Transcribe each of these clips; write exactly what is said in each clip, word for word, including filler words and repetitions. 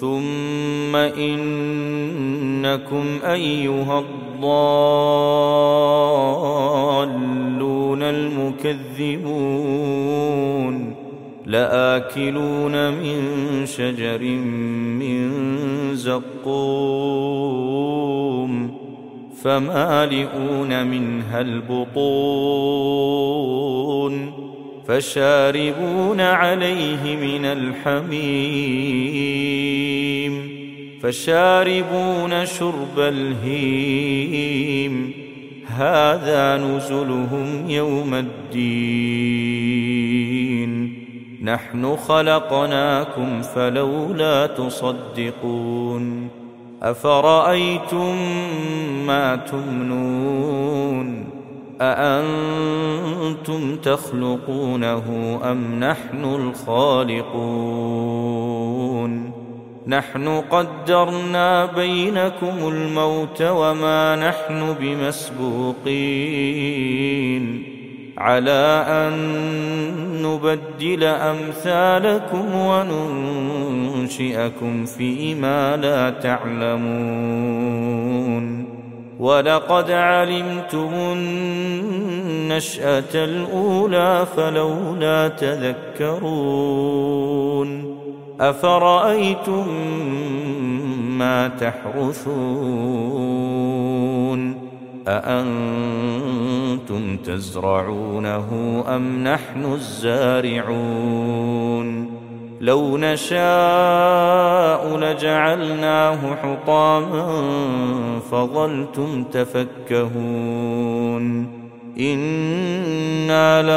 ثم إنكم أيها الضالون المكذبون لآكلون من شجر من زقوم فمالئون منها البطون فشاربون عليه من الحميم فشاربون شرب الهيم هذا نزلهم يوم الدين نحن خلقناكم فلولا تصدقون أفرأيتم ما تمنون أأنتم تخلقونه أم نحن الخالقون نحن قدرنا بينكم الموت وما نحن بمسبوقين على أن نبدل أمثالكم وننشئكم فيما لا تعلمون ولقد علمتم النشأة الأولى فلولا تذكرون أفرأيتم ما تحرثون أأنتم تزرعونه أم نحن الزارعون لو نشاء لجعلناه حطاما فظلتم تفكهون إنا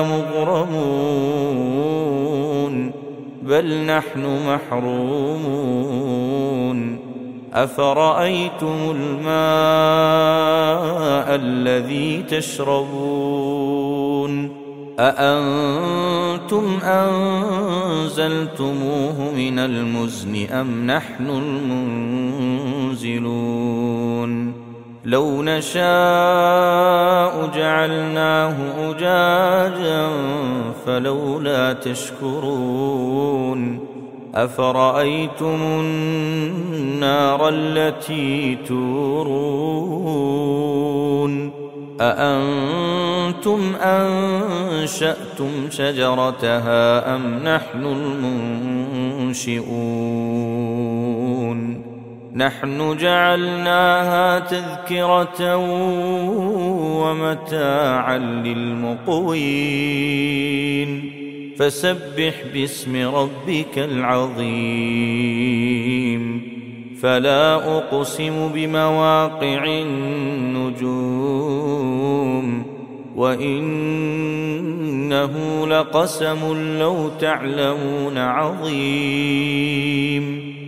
لمغرمون بل نحن محرومون أفرأيتم الماء الذي تشربون أأنتم أنزلتموه من المزن أم نحن المنزلون لو نشاء جعلناه أجاجا فلولا تشكرون أفرأيتم النار التي تورون أأنتم أنشأتم شجرتها أم نحن المنشئون نحن جعلناها تذكرة ومتاعا للمقوين فسبح باسم ربك العظيم فلا أقسم بمواقع النجوم وإنه لقسم لو تعلمون عظيم